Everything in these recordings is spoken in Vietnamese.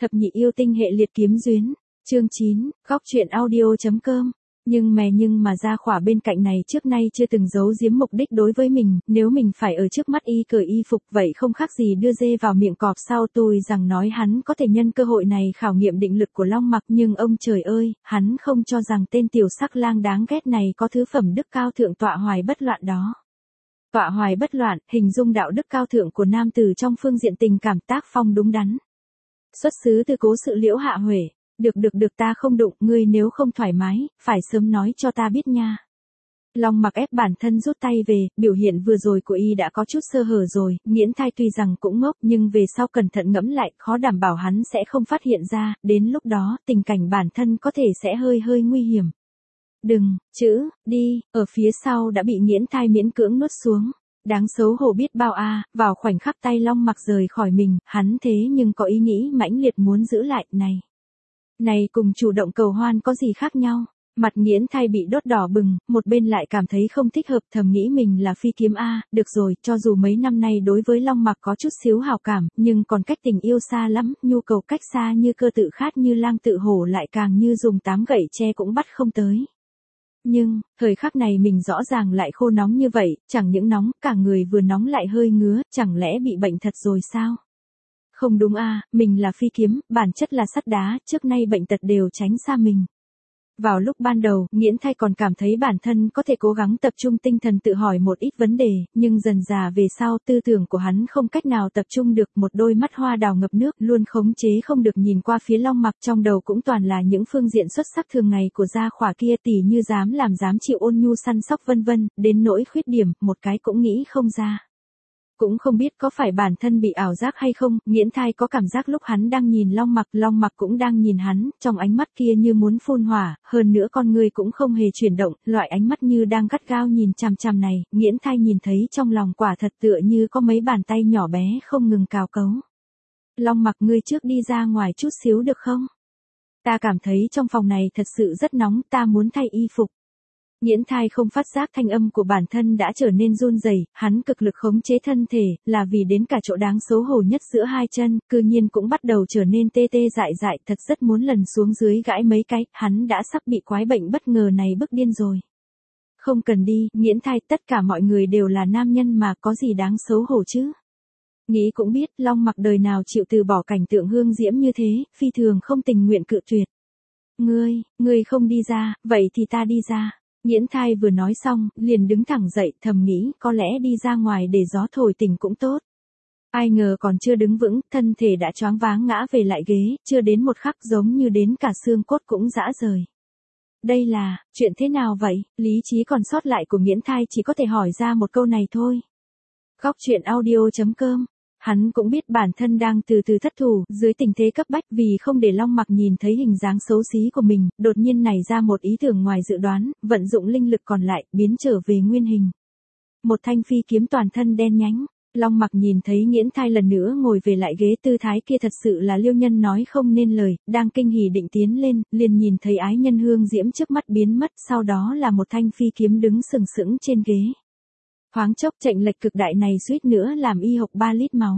Thập nhị yêu tinh hệ liệt kiếm duyên. Chương 9, góc truyện audio.com. Nhưng mà Gia Khỏa bên cạnh này trước nay chưa từng giấu giếm mục đích đối với mình, nếu mình phải ở trước mắt y cởi y phục vậy không khác gì đưa dê vào miệng cọp. Sau tôi rằng nói hắn có thể nhân cơ hội này khảo nghiệm định lực của Long Mặc, nhưng ông trời ơi, hắn không cho rằng tên tiểu sắc lang đáng ghét này có thứ phẩm đức cao thượng tọa hoài bất loạn đó. Tọa hoài bất loạn, hình dung đạo đức cao thượng của nam tử trong phương diện tình cảm tác phong đúng đắn. Xuất xứ từ cố sự Liễu Hạ Huệ. Được ta không đụng, ngươi nếu không thoải mái, phải sớm nói cho ta biết nha. Long Mặc ép bản thân rút tay về, biểu hiện vừa rồi của y đã có chút sơ hở rồi, Nghiễn Thai tuy rằng cũng ngốc nhưng về sau cẩn thận ngẫm lại, khó đảm bảo hắn sẽ không phát hiện ra, đến lúc đó, tình cảnh bản thân có thể sẽ hơi nguy hiểm. Đừng, đi, ở phía sau đã bị Nghiễn Thai miễn cưỡng nuốt xuống. Đáng xấu hổ biết bao a, vào khoảnh khắc tay Long Mặc rời khỏi mình, hắn thế nhưng có ý nghĩ mãnh liệt muốn giữ lại, này cùng chủ động cầu hoan có gì khác nhau. Mặt Nghiễn Thai bị đốt đỏ bừng, một bên lại cảm thấy không thích hợp, thầm nghĩ mình là phi kiếm a, được rồi, cho dù mấy năm nay đối với Long Mặc có chút xíu hào cảm, nhưng còn cách tình yêu xa lắm, nhu cầu cách xa như cơ tự khát như lang tự hổ lại càng như dùng 8 gậy tre cũng bắt không tới. Nhưng, thời khắc này mình rõ ràng lại khô nóng như vậy, chẳng những nóng, cả người vừa nóng lại hơi ngứa, chẳng lẽ bị bệnh thật rồi sao? Không đúng a, mình là phi kiếm, bản chất là sắt đá, trước nay bệnh tật đều tránh xa mình. Vào lúc ban đầu, Nghiễn Thai còn cảm thấy bản thân có thể cố gắng tập trung tinh thần tự hỏi một ít vấn đề, nhưng dần dà về sau tư tưởng của hắn không cách nào tập trung được, một đôi mắt hoa đào ngập nước luôn khống chế không được nhìn qua phía Long Mặc, trong đầu cũng toàn là những phương diện xuất sắc thường ngày của Gia Khỏa kia, tỉ như dám làm dám chịu, ôn nhu săn sóc vân vân, đến nỗi khuyết điểm, một cái cũng nghĩ không ra. Cũng không biết có phải bản thân bị ảo giác hay không, Nghiễn Thai có cảm giác lúc hắn đang nhìn Long Mặc cũng đang nhìn hắn, trong ánh mắt kia như muốn phun hỏa, hơn nữa con người cũng không hề chuyển động, loại ánh mắt như đang gắt gao nhìn chằm chằm này, Nghiễn Thai nhìn thấy trong lòng quả thật tựa như có mấy bàn tay nhỏ bé không ngừng cào cấu. Long Mặc, ngươi trước đi ra ngoài chút xíu được không? Ta cảm thấy trong phòng này thật sự rất nóng, ta muốn thay y phục. Nghiễn Thai không phát giác thanh âm của bản thân đã trở nên run rẩy, hắn cực lực khống chế thân thể, là vì đến cả chỗ đáng xấu hổ nhất giữa hai chân, cư nhiên cũng bắt đầu trở nên tê dại, thật rất muốn lần xuống dưới gãi mấy cái, hắn đã sắp bị quái bệnh bất ngờ này bức điên rồi. Không cần đi, Nghiễn Thai, tất cả mọi người đều là nam nhân mà, có gì đáng xấu hổ chứ? Nghĩ cũng biết, Long Mặc đời nào chịu từ bỏ cảnh tượng hương diễm như thế, phi thường không tình nguyện cự tuyệt. Ngươi không đi ra, vậy thì ta đi ra. Nghiễn Thai vừa nói xong, liền đứng thẳng dậy, thầm nghĩ, có lẽ đi ra ngoài để gió thổi tỉnh cũng tốt. Ai ngờ còn chưa đứng vững, thân thể đã choáng váng ngã về lại ghế, chưa đến một khắc giống như đến cả xương cốt cũng rã rời. Đây là, chuyện thế nào vậy? Lý trí còn sót lại của Nghiễn Thai chỉ có thể hỏi ra một câu này thôi. Góc truyện audio.com. Hắn cũng biết bản thân đang từ từ thất thủ, dưới tình thế cấp bách, vì không để Long Mặc nhìn thấy hình dáng xấu xí của mình, đột nhiên nảy ra một ý tưởng ngoài dự đoán, vận dụng linh lực còn lại, biến trở về nguyên hình. Một thanh phi kiếm toàn thân đen nhánh. Long Mặc nhìn thấy Nghiễn Thai lần nữa ngồi về lại ghế, tư thái kia thật sự là liêu nhân nói không nên lời, đang kinh hỉ định tiến lên, liền nhìn thấy ái nhân hương diễm trước mắt biến mất, sau đó là một thanh phi kiếm đứng sừng sững trên ghế. Thoáng chốc chệnh lệch cực đại này suýt nữa làm y hộc 3 lít máu.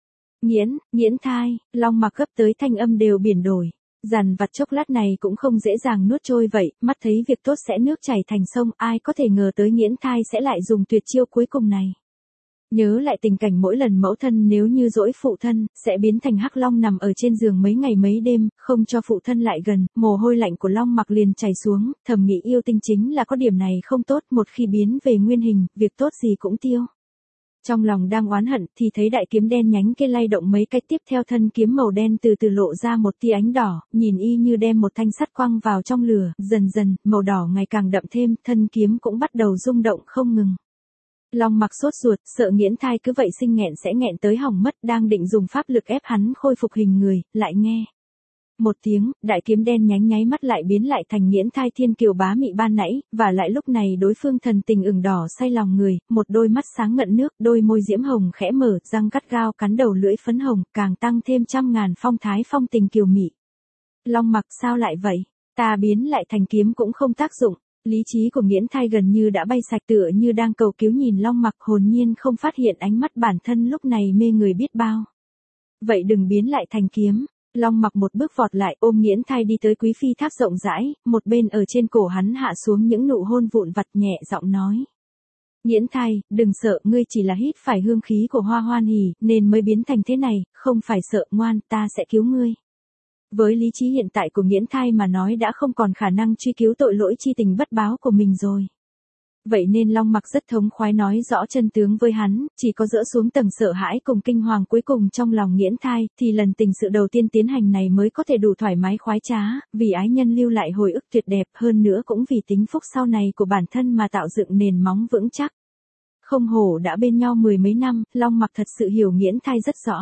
Nghiễn Thai, Long Mặc gấp tới thanh âm đều biển đổi. Dằn vặt chốc lát này cũng không dễ dàng nuốt trôi vậy, mắt thấy việc tốt sẽ nước chảy thành sông, ai có thể ngờ tới Nghiễn Thai sẽ lại dùng tuyệt chiêu cuối cùng này. Nhớ lại tình cảnh mỗi lần mẫu thân nếu như dỗi phụ thân, sẽ biến thành hắc long nằm ở trên giường mấy ngày mấy đêm, không cho phụ thân lại gần, mồ hôi lạnh của Long Mặc liền chảy xuống, thầm nghĩ yêu tinh chính là có điểm này không tốt, một khi biến về nguyên hình, việc tốt gì cũng tiêu. Trong lòng đang oán hận thì thấy đại kiếm đen nhánh kia lay động mấy cái, tiếp theo thân kiếm màu đen từ từ lộ ra một tia ánh đỏ, nhìn y như đem một thanh sắt quăng vào trong lửa, dần màu đỏ ngày càng đậm thêm, thân kiếm cũng bắt đầu rung động không ngừng. Long Mặc sốt ruột, sợ Nghiễn Thai cứ vậy sinh nghẹn sẽ nghẹn tới hỏng mất, đang định dùng pháp lực ép hắn khôi phục hình người, lại nghe một tiếng, đại kiếm đen nhánh nháy mắt lại biến lại thành Nghiễn Thai thiên kiều bá mị ban nãy, và lại lúc này đối phương thần tình ửng đỏ say lòng người, một đôi mắt sáng ngận nước, đôi môi diễm hồng khẽ mở, răng gắt gao cắn đầu lưỡi phấn hồng, càng tăng thêm trăm ngàn phong thái phong tình kiều mị. Long Mặc, sao lại vậy? Ta biến lại thành kiếm cũng không tác dụng. Lý trí của Nghiễn Thai gần như đã bay sạch, tựa như đang cầu cứu nhìn Long Mặc, hồn nhiên không phát hiện ánh mắt bản thân lúc này mê người biết bao. Vậy đừng biến lại thành kiếm. Long Mặc một bước vọt lại ôm Nghiễn Thai đi tới quý phi tháp rộng rãi, một bên ở trên cổ hắn hạ xuống những nụ hôn vụn vặt nhẹ giọng nói. Nghiễn Thai, đừng sợ, ngươi chỉ là hít phải hương khí của Hoa Hoan Hỉ, nên mới biến thành thế này, không phải sợ, ngoan, ta sẽ cứu ngươi. Với lý trí hiện tại của Nghiễn Thai mà nói đã không còn khả năng truy cứu tội lỗi chi tình bất báo của mình rồi. Vậy nên Long Mặc rất thống khoái nói rõ chân tướng với hắn, chỉ có dỡ xuống tầng sợ hãi cùng kinh hoàng cuối cùng trong lòng Nghiễn Thai, thì lần tình sự đầu tiên tiến hành này mới có thể đủ thoải mái khoái trá, vì ái nhân lưu lại hồi ức tuyệt đẹp, hơn nữa cũng vì tính phúc sau này của bản thân mà tạo dựng nền móng vững chắc. Không hổ đã bên nhau mười mấy năm, Long Mặc thật sự hiểu Nghiễn Thai rất rõ.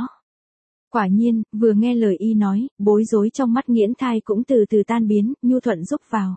Quả nhiên, vừa nghe lời y nói, bối rối trong mắt Nghiễn Thai cũng từ từ tan biến, nhu thuận giúp vào.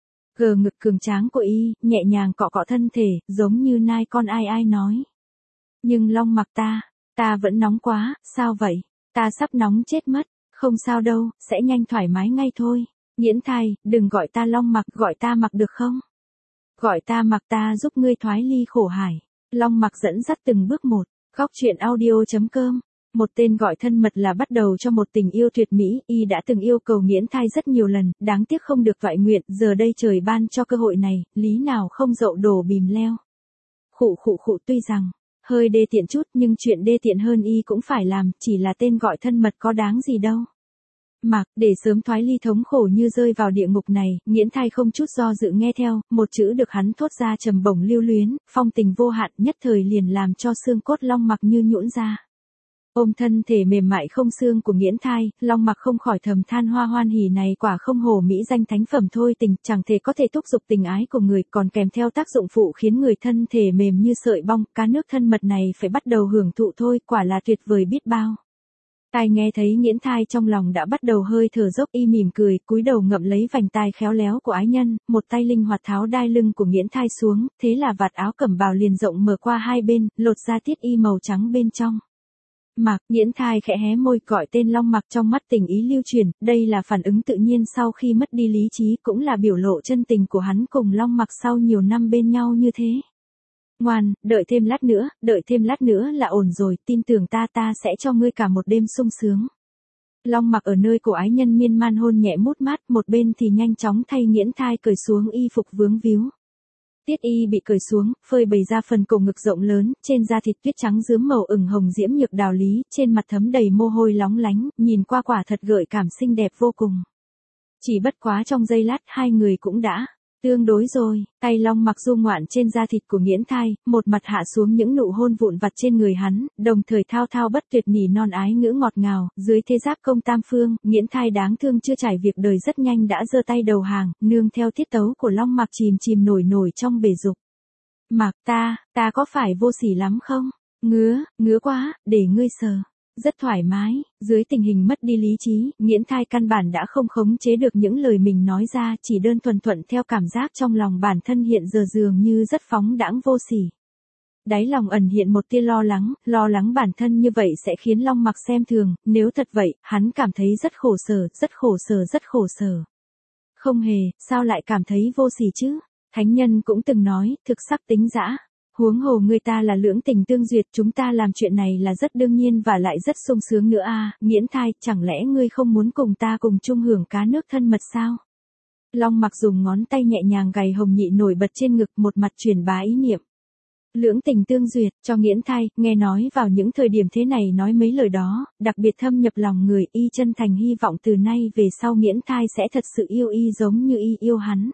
Gờ ngực cường tráng của y, nhẹ nhàng cọ cọ thân thể, giống như nai con ai ai nói. Nhưng Long Mặc ta vẫn nóng quá, sao vậy? Ta sắp nóng chết mất, không sao đâu, sẽ nhanh thoải mái ngay thôi. Nghiễn Thai, đừng gọi ta Long Mặc, gọi ta Mặc được không? Gọi ta Mặc, ta giúp ngươi thoái ly khổ hải. Long Mặc dẫn dắt từng bước một, góc truyện audio.com. Một tên gọi thân mật là bắt đầu cho một tình yêu tuyệt mỹ, y đã từng yêu cầu Nghiễn Thai rất nhiều lần, đáng tiếc không được toại nguyện, giờ đây trời ban cho cơ hội này, lý nào không dậu đổ bìm leo. Khụ tuy rằng, hơi đê tiện chút nhưng chuyện đê tiện hơn y cũng phải làm, chỉ là tên gọi thân mật có đáng gì đâu. Mặc, để sớm thoái ly thống khổ như rơi vào địa ngục này, Nghiễn Thai không chút do dự nghe theo, một chữ được hắn thốt ra trầm bổng lưu luyến, phong tình vô hạn, nhất thời liền làm cho xương cốt Long Mặc như nhũn ra. Ôm thân thể mềm mại không xương của Nghiễn Thai, Long Mặc không khỏi thầm than Hoa Hoan Hỉ này quả không hổ mỹ danh thánh phẩm thôi tình, chẳng thể có thể thúc giục tình ái của người, còn kèm theo tác dụng phụ khiến người thân thể mềm như sợi bong, cá nước thân mật này phải bắt đầu hưởng thụ thôi, quả là tuyệt vời biết bao. Tai nghe thấy Nghiễn Thai trong lòng đã bắt đầu hơi thở dốc, y mỉm cười, cúi đầu ngậm lấy vành tai khéo léo của ái nhân, một tay linh hoạt tháo đai lưng của Nghiễn Thai xuống, thế là vạt áo cẩm bào liền rộng mở qua hai bên, lột ra tiết y màu trắng bên trong. Mặc, Nghiễn Thai khẽ hé môi gọi tên Long Mặc, trong mắt tình ý lưu truyền, đây là phản ứng tự nhiên sau khi mất đi lý trí, cũng là biểu lộ chân tình của hắn cùng Long Mặc sau nhiều năm bên nhau như thế. Ngoan, đợi thêm lát nữa là ổn rồi, tin tưởng ta sẽ cho ngươi cả một đêm sung sướng. Long Mặc ở nơi cổ ái nhân miên man hôn nhẹ mút mát, một bên thì nhanh chóng thay Nghiễn Thai cởi xuống y phục vướng víu. Tiết y bị cởi xuống, phơi bày ra phần cổ ngực rộng lớn, trên da thịt tuyết trắng rướm màu ửng hồng diễm nhược đào lý, trên mặt thấm đầy mồ hôi lóng lánh, nhìn qua quả thật gợi cảm xinh đẹp vô cùng. Chỉ bất quá trong giây lát hai người cũng đã tương đối rồi, tay Long Mặc du ngoạn trên da thịt của Nghiễn Thai, một mặt hạ xuống những nụ hôn vụn vặt trên người hắn, đồng thời thao thao bất tuyệt nỉ non ái ngữ ngọt ngào, dưới thế giáp công tam phương, Nghiễn Thai đáng thương chưa trải việc đời rất nhanh đã giơ tay đầu hàng, nương theo tiết tấu của Long Mặc chìm nổi trong bể dục. Mặc, ta có phải vô sỉ lắm không? Ngứa quá, để ngươi sờ. Rất thoải mái, dưới tình hình mất đi lý trí, Nghiễn Thai căn bản đã không khống chế được những lời mình nói ra, chỉ đơn thuần thuận theo cảm giác trong lòng bản thân hiện giờ dường như rất phóng đãng vô sỉ. Đáy lòng ẩn hiện một tia lo lắng bản thân như vậy sẽ khiến Long Mặc xem thường, nếu thật vậy, hắn cảm thấy rất khổ sở. Không hề, sao lại cảm thấy vô sỉ chứ? Thánh nhân cũng từng nói, thực sắc tính dã. Huống hồ người ta là lưỡng tình tương duyệt, chúng ta làm chuyện này là rất đương nhiên và lại rất sung sướng nữa à, Nghiễn Thai, chẳng lẽ ngươi không muốn cùng ta cùng chung hưởng cá nước thân mật sao? Long Mặc dùng ngón tay nhẹ nhàng gảy hồng nhị nổi bật trên ngực, một mặt truyền bá ý niệm. Lưỡng tình tương duyệt, cho Nghiễn Thai, nghe nói vào những thời điểm thế này nói mấy lời đó, đặc biệt thâm nhập lòng người, y chân thành hy vọng từ nay về sau Nghiễn Thai sẽ thật sự yêu y giống như y yêu hắn.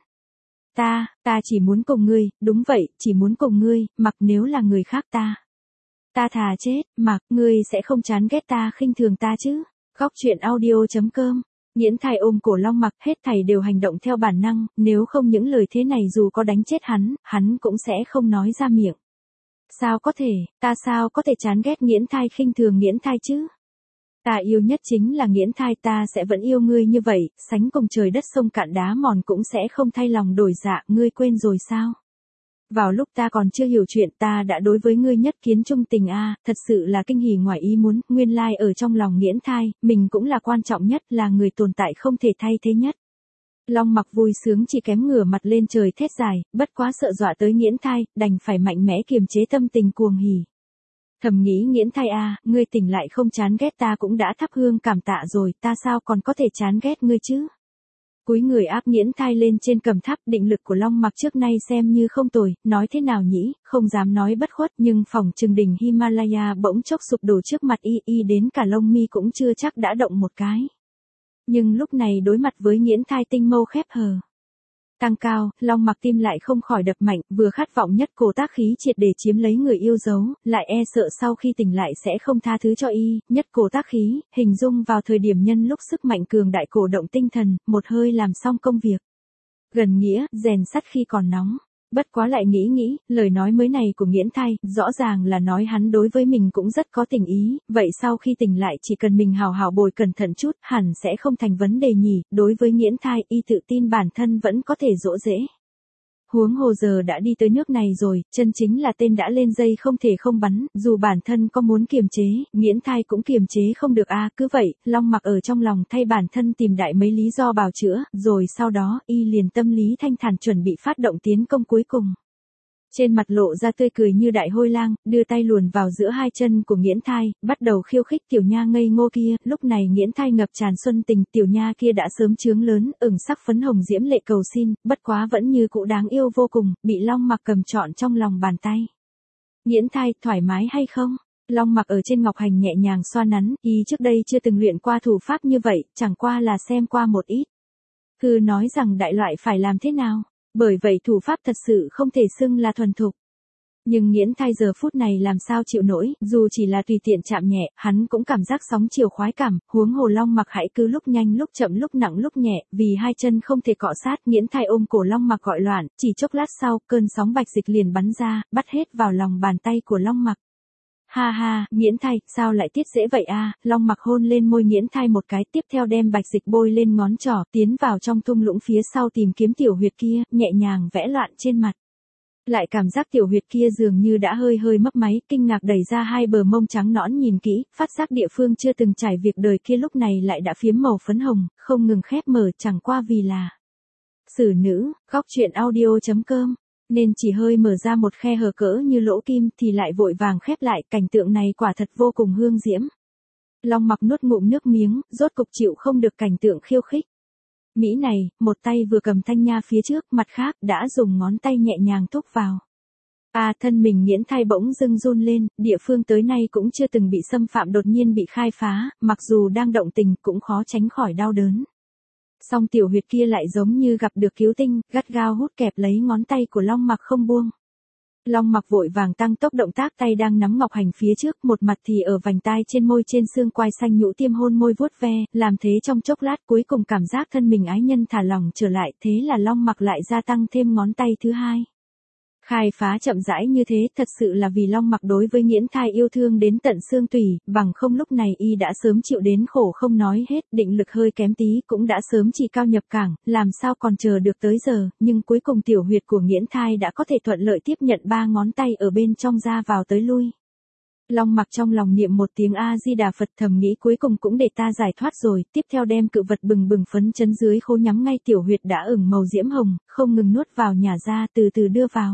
Ta chỉ muốn cùng ngươi, đúng vậy, chỉ muốn cùng ngươi, Mặc, nếu là người khác ta thà chết, Mặc, ngươi sẽ không chán ghét ta khinh thường ta chứ? Góc truyện audio.com. Nghiễn Thai ôm cổ Long Mặc, hết thảy đều hành động theo bản năng, nếu không những lời thế này dù có đánh chết hắn cũng sẽ không nói ra miệng. Sao có thể chán ghét Nghiễn Thai khinh thường Nghiễn Thai chứ? Ta yêu nhất chính là Nghiễn Thai, ta sẽ vẫn yêu ngươi như vậy, sánh cùng trời đất sông cạn đá mòn cũng sẽ không thay lòng đổi dạ, ngươi quên rồi sao? Vào lúc ta còn chưa hiểu chuyện ta đã đối với ngươi nhất kiến trung tình a, thật sự là kinh hỉ ngoài ý muốn, nguyên lai ở trong lòng Nghiễn Thai, mình cũng là quan trọng nhất, là người tồn tại không thể thay thế nhất. Long Mặc vui sướng chỉ kém ngửa mặt lên trời thét dài, bất quá sợ dọa tới Nghiễn Thai, đành phải mạnh mẽ kiềm chế tâm tình cuồng hỉ. Thầm nghĩ Nghiễn Thai à, ngươi tỉnh lại không chán ghét ta cũng đã thắp hương cảm tạ rồi, ta sao còn có thể chán ghét ngươi chứ? Cúi người áp Nghiễn Thai lên trên cầm tháp, định lực của Long Mặc trước nay xem như không tồi, nói thế nào nhỉ, không dám nói bất khuất, nhưng phòng trừng đỉnh Himalaya bỗng chốc sụp đổ trước mặt y đến cả lông mi cũng chưa chắc đã động một cái. Nhưng lúc này đối mặt với Nghiễn Thai tinh mâu khép hờ tăng cao, Long Mặc tim lại không khỏi đập mạnh, vừa khát vọng nhất cổ tác khí triệt để chiếm lấy người yêu dấu, lại e sợ sau khi tỉnh lại sẽ không tha thứ cho y, nhất cổ tác khí, hình dung vào thời điểm nhân lúc sức mạnh cường đại cổ động tinh thần, một hơi làm xong công việc. Gần nghĩa, rèn sắt khi còn nóng. Bất quá lại nghĩ, lời nói mới này của Nghiễn Thai, rõ ràng là nói hắn đối với mình cũng rất có tình ý, vậy sau khi tỉnh lại chỉ cần mình hào hào bồi cẩn thận chút, hẳn sẽ không thành vấn đề nhỉ, đối với Nghiễn Thai, y tự tin bản thân vẫn có thể dỗ dễ. Huống hồ giờ đã đi tới nước này rồi, chân chính là tên đã lên dây không thể không bắn, dù bản thân có muốn kiềm chế, Nghiễn Thai cũng kiềm chế không được cứ vậy, Long Mặc ở trong lòng thay bản thân tìm đại mấy lý do bào chữa, rồi sau đó, y liền tâm lý thanh thản chuẩn bị phát động tiến công cuối cùng. Trên mặt lộ ra tươi cười như đại hôi lang, đưa tay luồn vào giữa hai chân của Nghiễn Thai, bắt đầu khiêu khích tiểu nha ngây ngô kia, lúc này Nghiễn Thai ngập tràn xuân tình, tiểu nha kia đã sớm chướng lớn, ửng sắc phấn hồng diễm lệ cầu xin, bất quá vẫn như cũ đáng yêu vô cùng, bị Long Mặc cầm trọn trong lòng bàn tay. Nghiễn Thai, thoải mái hay không? Long Mặc ở trên ngọc hành nhẹ nhàng xoa nắn, y trước đây chưa từng luyện qua thủ pháp như vậy, chẳng qua là xem qua một ít. Cứ nói rằng đại loại phải làm thế nào? Bởi vậy thủ pháp thật sự không thể xưng là thuần thục. Nhưng Nghiễn Thai giờ phút này làm sao chịu nổi, dù chỉ là tùy tiện chạm nhẹ, hắn cũng cảm giác sóng chiều khoái cảm, huống hồ Long Mặc hãy cứ lúc nhanh lúc chậm lúc nặng lúc nhẹ, vì hai chân không thể cọ sát, Nghiễn Thai ôm cổ Long Mặc gọi loạn, chỉ chốc lát sau, cơn sóng bạch dịch liền bắn ra, bắt hết vào lòng bàn tay của Long Mặc. Ha ha, Nghiễn Thai, sao lại tiết dễ vậy Long Mặc hôn lên môi Nghiễn Thai một cái, tiếp theo đem bạch dịch bôi lên ngón trỏ, tiến vào trong thung lũng phía sau tìm kiếm tiểu huyệt kia, nhẹ nhàng vẽ loạn trên mặt. Lại cảm giác tiểu huyệt kia dường như đã hơi mấp máy, kinh ngạc đẩy ra hai bờ mông trắng nõn nhìn kỹ, phát giác địa phương chưa từng trải việc đời kia lúc này lại đã phiếm màu phấn hồng, không ngừng khép mở, chẳng qua vì là xử nữ, góc truyện audio.com. Nên chỉ hơi mở ra một khe hở cỡ như lỗ kim thì lại vội vàng khép lại, cảnh tượng này quả thật vô cùng hương diễm. Long Mặc nuốt ngụm nước miếng, rốt cục chịu không được cảnh tượng khiêu khích. Mỹ này, một tay vừa cầm thanh nha phía trước, mặt khác đã dùng ngón tay nhẹ nhàng thúc vào. Thân mình Nghiễn Thai bỗng dưng run lên, địa phương tới nay cũng chưa từng bị xâm phạm đột nhiên bị khai phá, mặc dù đang động tình cũng khó tránh khỏi đau đớn. Song tiểu huyệt kia lại giống như gặp được cứu tinh, gắt gao hút kẹp lấy ngón tay của Long Mặc không buông. Long Mặc vội vàng tăng tốc động tác, tay đang nắm ngọc hành phía trước, một mặt thì ở vành tai trên môi trên xương quai xanh nhũ tiêm hôn môi vuốt ve, làm thế trong chốc lát cuối cùng cảm giác thân mình ái nhân thả lỏng trở lại, thế là Long Mặc lại gia tăng thêm ngón tay thứ hai. Khai phá chậm rãi như thế thật sự là vì Long Mặc đối với Nghiễn Thai yêu thương đến tận xương tủy, bằng không lúc này y đã sớm chịu đến khổ không nói hết, định lực hơi kém tí cũng đã sớm chỉ cao nhập cảng, làm sao còn chờ được tới giờ, nhưng cuối cùng tiểu huyệt của Nghiễn Thai đã có thể thuận lợi tiếp nhận ba ngón tay ở bên trong ra vào tới lui. Long Mặc trong lòng niệm một tiếng A-di-đà Phật, thầm nghĩ cuối cùng cũng để ta giải thoát rồi, tiếp theo đem cự vật bừng bừng phấn chấn dưới khố nhắm ngay tiểu huyệt đã ửng màu diễm hồng, không ngừng nuốt vào nhả ra, từ từ đưa vào.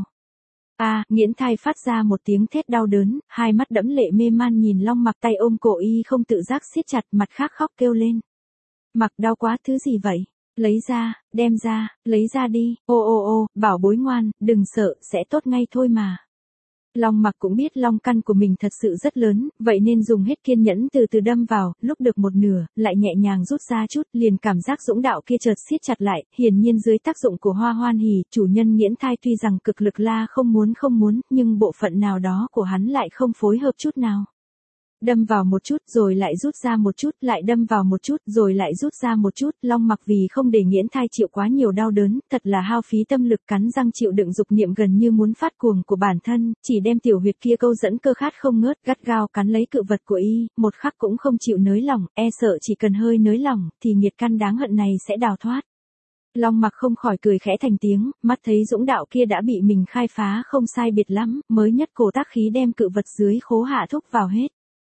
Nghiễn Thai phát ra một tiếng thét đau đớn, hai mắt đẫm lệ mê man nhìn Long Mặc, tay ôm cổ y không tự giác siết chặt, mặt khác khóc kêu lên. Mặc, đau quá, thứ gì vậy? Lấy ra, đem ra, lấy ra đi, ô, bảo bối ngoan, đừng sợ, sẽ tốt ngay thôi mà. Long Mặc cũng biết long căn của mình thật sự rất lớn, vậy nên dùng hết kiên nhẫn từ từ đâm vào, lúc được một nửa, lại nhẹ nhàng rút ra chút, liền cảm giác dũng đạo kia chợt siết chặt lại, hiển nhiên dưới tác dụng của hoa hoan hỉ, chủ nhân Nghiễn Thai tuy rằng cực lực la không muốn, nhưng bộ phận nào đó của hắn lại không phối hợp chút nào. Đâm vào một chút, rồi lại rút ra một chút, lại đâm vào một chút, rồi lại rút ra một chút, Long Mặc vì không để Nghiễn Thai chịu quá nhiều đau đớn, thật là hao phí tâm lực, cắn răng chịu đựng dục niệm gần như muốn phát cuồng của bản thân, chỉ đem tiểu huyệt kia câu dẫn cơ khát không ngớt, gắt gao cắn lấy cự vật của y, một khắc cũng không chịu nới lỏng, e sợ chỉ cần hơi nới lỏng, thì nghiệt căn đáng hận này sẽ đào thoát. Long Mặc không khỏi cười khẽ thành tiếng, mắt thấy dũng đạo kia đã bị mình khai phá không sai biệt lắm, mới nhất cổ tác khí đem cự vật dưới khố hạ thúc vào hết.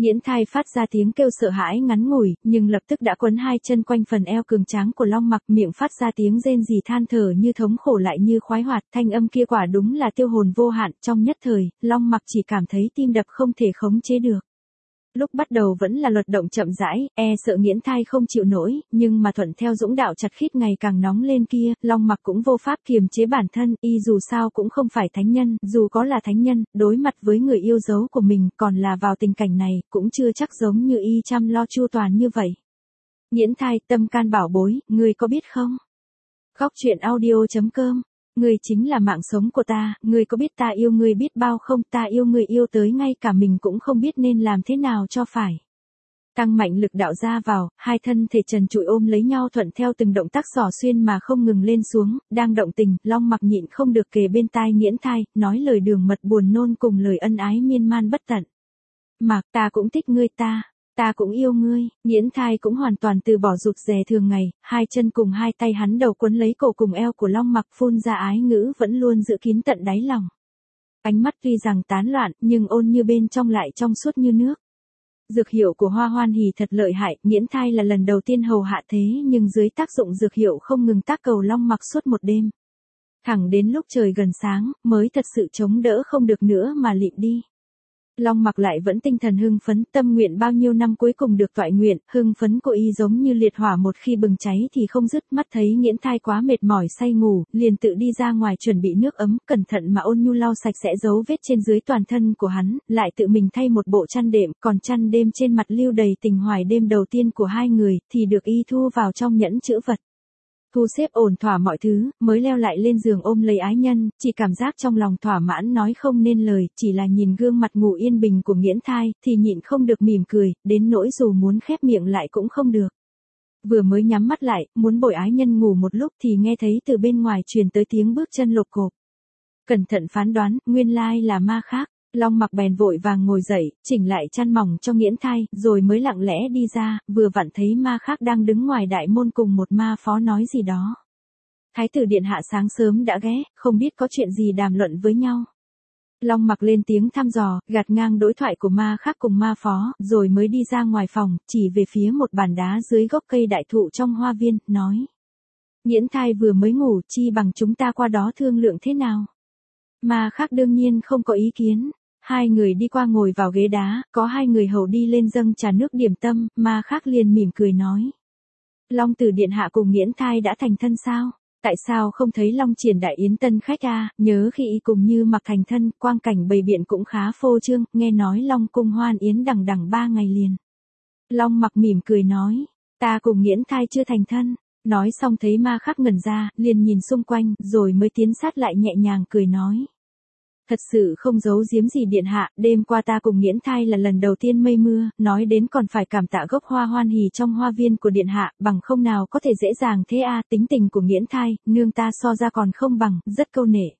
Nghiễn thai phát ra tiếng kêu sợ hãi ngắn ngủi, nhưng lập tức đã quấn hai chân quanh phần eo cường tráng của Long Mặc, miệng phát ra tiếng rên rỉ than thở như thống khổ lại như khoái hoạt, thanh âm kia quả đúng là tiêu hồn vô hạn, trong nhất thời, Long Mặc chỉ cảm thấy tim đập không thể khống chế được. Lúc bắt đầu vẫn là luật động chậm rãi, sợ Nghiễn thai không chịu nổi, nhưng mà thuận theo dũng đạo chặt khít ngày càng nóng lên kia, Long Mặc cũng vô pháp kiềm chế bản thân, y dù sao cũng không phải thánh nhân, dù có là thánh nhân, đối mặt với người yêu dấu của mình, còn là vào tình cảnh này, cũng chưa chắc giống như y chăm lo chu toàn như vậy. Nghiễn thai, tâm can bảo bối, ngươi có biết không? Góc truyện audio.com. Ngươi chính là mạng sống của ta, ngươi có biết ta yêu ngươi biết bao không, ta yêu ngươi yêu tới ngay cả mình cũng không biết nên làm thế nào cho phải. Tăng mạnh lực đạo ra vào, hai thân thể trần trụi ôm lấy nhau thuận theo từng động tác xỏ xuyên mà không ngừng lên xuống, đang động tình, Long Mặc nhịn không được kề bên tai Nghiễn thai, nói lời đường mật buồn nôn cùng lời ân ái miên man bất tận. Mặc, ta cũng thích ngươi ta cũng yêu ngươi. Nghiễn thai cũng hoàn toàn từ bỏ rụt rè thường ngày, hai chân cùng hai tay hắn đầu quấn lấy cổ cùng eo của Long Mặc, phun ra ái ngữ vẫn luôn giữ kín tận đáy lòng. Ánh mắt tuy rằng tán loạn, nhưng ôn như bên trong lại trong suốt như nước. Dược hiệu của Hoa Hoan Hỉ thật lợi hại, Nghiễn thai là lần đầu tiên hầu hạ thế nhưng dưới tác dụng dược hiệu không ngừng tác cầu Long Mặc suốt một đêm. Thẳng đến lúc trời gần sáng, mới thật sự chống đỡ không được nữa mà lịm đi. Long Mặc lại vẫn tinh thần hưng phấn, tâm nguyện bao nhiêu năm cuối cùng được toại nguyện, hưng phấn của y giống như liệt hỏa một khi bừng cháy thì không dứt, mắt thấy Nghiễn thai quá mệt mỏi say ngủ, liền tự đi ra ngoài chuẩn bị nước ấm, cẩn thận mà ôn nhu lau sạch sẽ dấu vết trên dưới toàn thân của hắn, lại tự mình thay một bộ chăn đệm, còn chăn đêm trên mặt lưu đầy tình hoài đêm đầu tiên của hai người, thì được y thu vào trong nhẫn chữ vật. Thu xếp ổn thỏa mọi thứ, mới leo lại lên giường ôm lấy ái nhân, chỉ cảm giác trong lòng thỏa mãn nói không nên lời, chỉ là nhìn gương mặt ngủ yên bình của Nghiễn thai, thì nhịn không được mỉm cười, đến nỗi dù muốn khép miệng lại cũng không được. Vừa mới nhắm mắt lại, muốn bồi ái nhân ngủ một lúc thì nghe thấy từ bên ngoài truyền tới tiếng bước chân lộp cộp. Cẩn thận phán đoán, nguyên lai là ma khác. Long Mặc bèn vội vàng ngồi dậy, chỉnh lại chăn mỏng cho Nghiễn thai, rồi mới lặng lẽ đi ra, vừa vặn thấy ma khác đang đứng ngoài đại môn cùng một ma phó nói gì đó. Thái tử điện hạ sáng sớm đã ghé, không biết có chuyện gì đàm luận với nhau. Long Mặc lên tiếng thăm dò, gạt ngang đối thoại của ma khác cùng ma phó, rồi mới đi ra ngoài phòng, chỉ về phía một bàn đá dưới gốc cây đại thụ trong hoa viên, nói. Nghiễn thai vừa mới ngủ, chi bằng chúng ta qua đó thương lượng thế nào? Ma khác đương nhiên không có ý kiến. Hai người đi qua ngồi vào ghế đá, có hai người hầu đi lên dâng trà nước điểm tâm, ma khác liền mỉm cười nói. Long tử điện hạ cùng Nghiễn thai đã thành thân sao? Tại sao không thấy Long triển đại yến tân khách à, nhớ khi y cùng Như Mặc thành thân, quang cảnh bày biện cũng khá phô trương, nghe nói Long cung hoan yến đằng đằng 3 ngày liền. Long Mặc mỉm cười nói, ta cùng Nghiễn thai chưa thành thân. Nói xong thấy ma khác ngẩn ra, liền nhìn xung quanh, rồi mới tiến sát lại nhẹ nhàng cười nói. Thật sự không giấu giếm gì điện hạ, đêm qua ta cùng Nghiễn thai là lần đầu tiên mây mưa, nói đến còn phải cảm tạ gốc Hoa Hoan Hỉ trong hoa viên của điện hạ, bằng không nào có thể dễ dàng thế à, tính tình của Nghiễn thai, nương ta so ra còn không bằng, rất câu nể.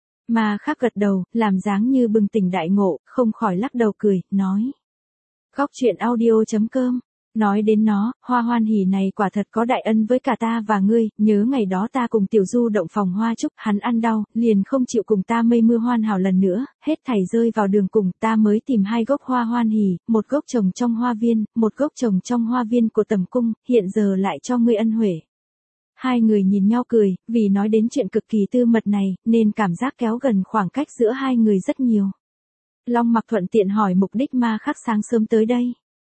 Mà khác gật đầu, làm dáng như bừng tỉnh đại ngộ, không khỏi lắc đầu cười, nói. Góc truyện audio.com. Nói đến nó, Hoa Hoan Hỉ này quả thật có đại ân với cả ta và ngươi, nhớ ngày đó ta cùng Tiểu Du động phòng hoa trúc, hắn ăn đau, liền không chịu cùng ta mây mưa hoàn hảo lần nữa, hết thảy rơi vào đường cùng, ta mới tìm 2 gốc Hoa Hoan Hỉ, một gốc trồng trong hoa viên, một gốc trồng trong hoa viên của Tầm cung, hiện giờ lại cho ngươi ân huệ. Hai người nhìn nhau cười, vì nói đến chuyện cực kỳ tư mật này, nên cảm giác kéo gần khoảng cách giữa hai người rất nhiều. Long Mặc thuận tiện hỏi mục đích ma khác sáng sớm tới đây.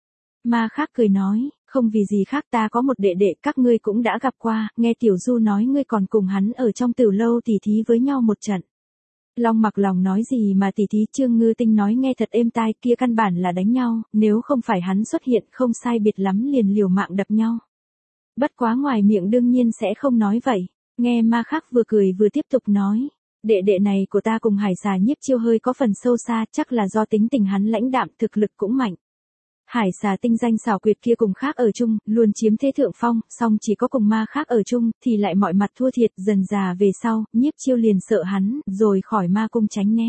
Ma khác cười nói, không vì gì khác, ta có một đệ đệ các ngươi cũng đã gặp qua, nghe Tiểu Du nói ngươi còn cùng hắn ở trong Tử lâu tỉ thí với nhau một trận. Long Mặc lòng nói gì mà tỉ thí, Trương Ngư Tinh nói nghe thật êm tai, kia căn bản là đánh nhau, nếu không phải hắn xuất hiện không sai biệt lắm liền liều mạng đập nhau. Bất quá ngoài miệng đương nhiên sẽ không nói vậy, nghe ma khác vừa cười vừa tiếp tục nói. Đệ đệ này của ta cùng Hải xà Nhiếp Chiêu hơi có phần sâu xa, chắc là do tính tình hắn lãnh đạm, thực lực cũng mạnh. Hải xà tinh danh xảo quyệt kia cùng khác ở chung, luôn chiếm thế thượng phong, song chỉ có cùng ma khác ở chung, thì lại mọi mặt thua thiệt, dần già về sau, Nhiếp Chiêu liền sợ hắn, rồi khỏi ma cung tránh né.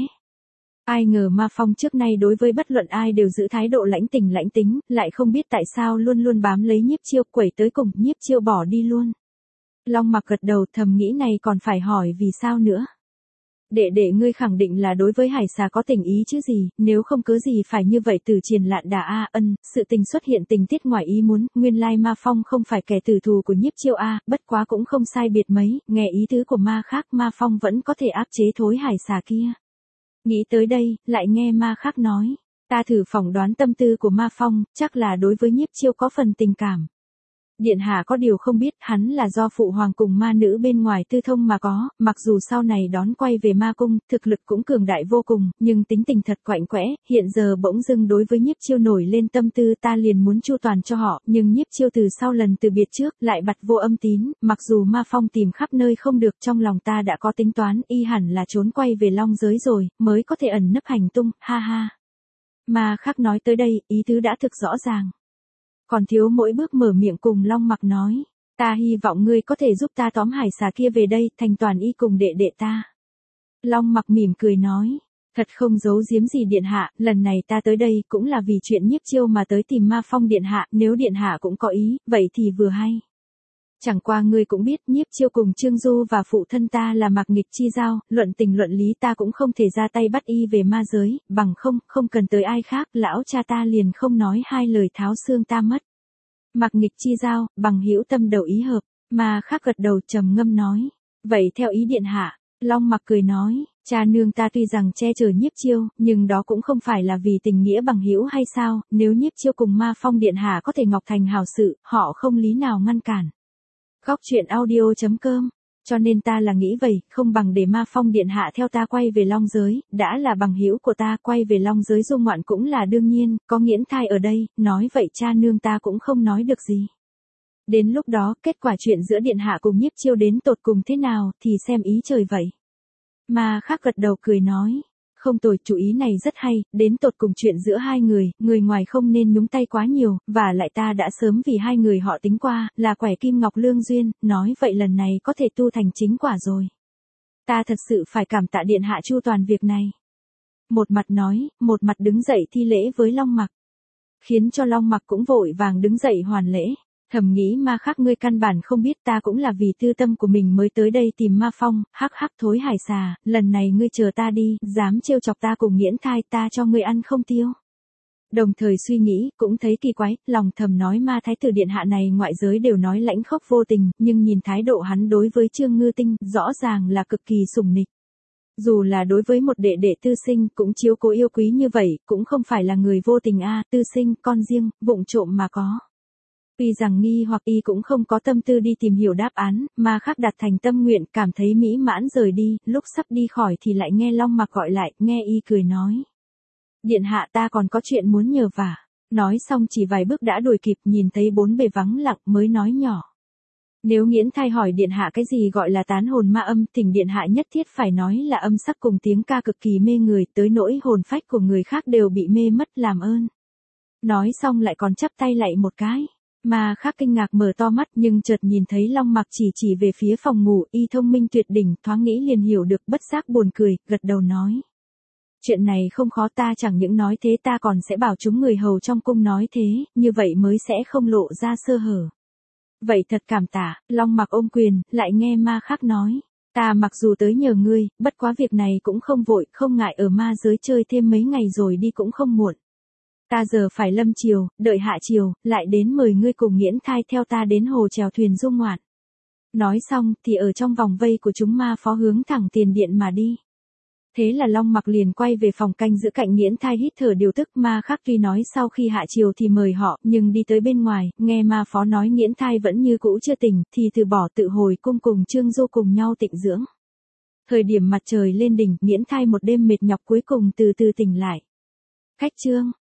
Ai ngờ Ma Phong trước nay đối với bất luận ai đều giữ thái độ lãnh tính, lại không biết tại sao luôn luôn bám lấy Nhiếp Chiêu, quẩy tới cùng, Nhiếp Chiêu bỏ đi luôn. Long Mặc gật đầu, thầm nghĩ này còn phải hỏi vì sao nữa. Đệ đệ ngươi khẳng định là đối với hải xà có tình ý chứ gì, nếu không cớ gì phải như vậy từ triền lạn đà a. Sự tình xuất hiện tình tiết ngoài ý muốn, nguyên lai Ma Phong không phải kẻ tử thù của Nhiếp Chiêu a, bất quá cũng không sai biệt mấy, nghe ý tứ của Ma Khác, Ma Phong vẫn có thể áp chế thối hải xà kia. Nghĩ tới đây, lại nghe Ma Khác nói, ta thử phỏng đoán tâm tư của Ma Phong, chắc là đối với Nhiếp Chiêu có phần tình cảm. Điện hạ có điều không biết, hắn là do phụ hoàng cùng ma nữ bên ngoài tư thông mà có, mặc dù sau này đón quay về ma cung, thực lực cũng cường đại vô cùng, nhưng tính tình thật quạnh quẽ, hiện giờ bỗng dưng đối với Nhiếp Chiêu nổi lên tâm tư, ta liền muốn chu toàn cho họ, nhưng Nhiếp Chiêu từ sau lần từ biệt trước, lại bặt vô âm tín, mặc dù Ma Phong tìm khắp nơi không được, trong lòng ta đã có tính toán, y hẳn là trốn quay về Long giới rồi, mới có thể ẩn nấp hành tung, ha ha. Ma Khác nói tới đây, ý tứ đã thực rõ ràng. Còn thiếu mỗi bước mở miệng cùng Long Mặc nói, ta hy vọng ngươi có thể giúp ta tóm hải xà kia về đây, thành toàn y cùng đệ đệ ta. Long Mặc mỉm cười nói, thật không giấu giếm gì điện hạ, lần này ta tới đây cũng là vì chuyện Nhiếp Chiêu mà tới tìm Ma Phong điện hạ, nếu điện hạ cũng có ý, vậy thì vừa hay. Chẳng qua ngươi cũng biết Nhiếp Chiêu cùng Trương Du và phụ thân ta là Mạc Nghịch chi giao, luận tình luận lý ta cũng không thể ra tay bắt y về ma giới, bằng không cần tới ai khác, lão cha ta liền không nói hai lời tháo xương ta mất. Mạc Nghịch chi giao, bằng hữu tâm đầu ý hợp, Ma Khác gật đầu trầm ngâm nói, vậy theo ý điện hạ. Long Mặc cười nói, cha nương ta tuy rằng che chở Nhiếp Chiêu, nhưng đó cũng không phải là vì tình nghĩa bằng hữu hay sao, nếu Nhiếp Chiêu cùng Ma Phong điện hạ có thể ngọc thành hảo sự, họ không lý nào ngăn cản. Góc truyện audio.com, cho nên ta là nghĩ vậy, không bằng để Ma Phong điện hạ theo ta quay về Long giới, đã là bằng hữu của ta, quay về Long giới du ngoạn cũng là đương nhiên, có Nghiễn Thai ở đây, nói vậy cha nương ta cũng không nói được gì. Đến lúc đó, kết quả chuyện giữa điện hạ cùng Nhiếp Chiêu đến tột cùng thế nào, thì xem ý trời vậy. Ma Khác gật đầu cười nói, không tồi, chủ ý này rất hay, đến tột cùng chuyện giữa hai người ngoài không nên nhúng tay quá nhiều, và lại ta đã sớm vì hai người họ tính qua, là quẻ kim ngọc lương duyên, nói vậy lần này có thể tu thành chính quả rồi. Ta thật sự phải cảm tạ điện hạ chu toàn việc này. Một mặt nói, một mặt đứng dậy thi lễ với Long Mặc. Khiến cho Long Mặc cũng vội vàng đứng dậy hoàn lễ. Thầm nghĩ Ma Khác ngươi căn bản không biết ta cũng là vì tư tâm của mình mới tới đây tìm Ma Phong, hắc hắc thối hải xà, lần này ngươi chờ ta đi, dám trêu chọc ta cùng Nghiễn Thai ta cho ngươi ăn không tiêu. Đồng thời suy nghĩ, cũng thấy kỳ quái, lòng thầm nói Ma Thái tử điện hạ này ngoại giới đều nói lãnh khốc vô tình, nhưng nhìn thái độ hắn đối với Trương Ngư Tinh, rõ ràng là cực kỳ sủng nịch. Dù là đối với một đệ đệ tư sinh cũng chiếu cố yêu quý như vậy, cũng không phải là người vô tình a, tư sinh, con riêng, vụng trộm mà có. Tuy rằng nghi hoặc y cũng không có tâm tư đi tìm hiểu đáp án, mà khác đặt thành tâm nguyện, cảm thấy mỹ mãn rời đi, lúc sắp đi khỏi thì lại nghe Long Mặc gọi lại, nghe y cười nói. Điện hạ ta còn có chuyện muốn nhờ vả. Nói xong chỉ vài bước đã đuổi kịp, nhìn thấy bốn bề vắng lặng mới nói nhỏ. Nếu Nghiễn Thai hỏi điện hạ cái gì gọi là tán hồn ma âm, thỉnh điện hạ nhất thiết phải nói là âm sắc cùng tiếng ca cực kỳ mê người, tới nỗi hồn phách của người khác đều bị mê mất, làm ơn. Nói xong lại còn chắp tay lạy một cái. Ma Khác kinh ngạc mở to mắt, nhưng chợt nhìn thấy Long Mặc chỉ về phía phòng ngủ, y thông minh tuyệt đỉnh, thoáng nghĩ liền hiểu được, bất giác buồn cười, gật đầu nói. Chuyện này không khó, ta chẳng những nói thế ta còn sẽ bảo chúng người hầu trong cung nói thế, như vậy mới sẽ không lộ ra sơ hở. Vậy thật cảm tạ. Long Mặc ôm quyền, lại nghe Ma Khác nói. Ta mặc dù tới nhờ ngươi, bất quá việc này cũng không vội, không ngại ở ma giới chơi thêm mấy ngày rồi đi cũng không muộn. Ta giờ phải lâm chiều, đợi hạ chiều, lại đến mời ngươi cùng Nghiễn Thai theo ta đến hồ chèo thuyền du ngoạn. Nói xong thì ở trong vòng vây của chúng ma phó hướng thẳng tiền điện mà đi. Thế là Long Mặc liền quay về phòng canh giữ cạnh Nghiễn Thai hít thở điều tức. Ma Khác tuy nói sau khi hạ chiều thì mời họ, nhưng đi tới bên ngoài, nghe ma phó nói Nghiễn Thai vẫn như cũ chưa tỉnh, thì từ bỏ tự hồi cung cùng Trương Du cùng nhau tịnh dưỡng. Thời điểm mặt trời lên đỉnh, Nghiễn Thai một đêm mệt nhọc cuối cùng từ từ tỉnh lại. Khách chương.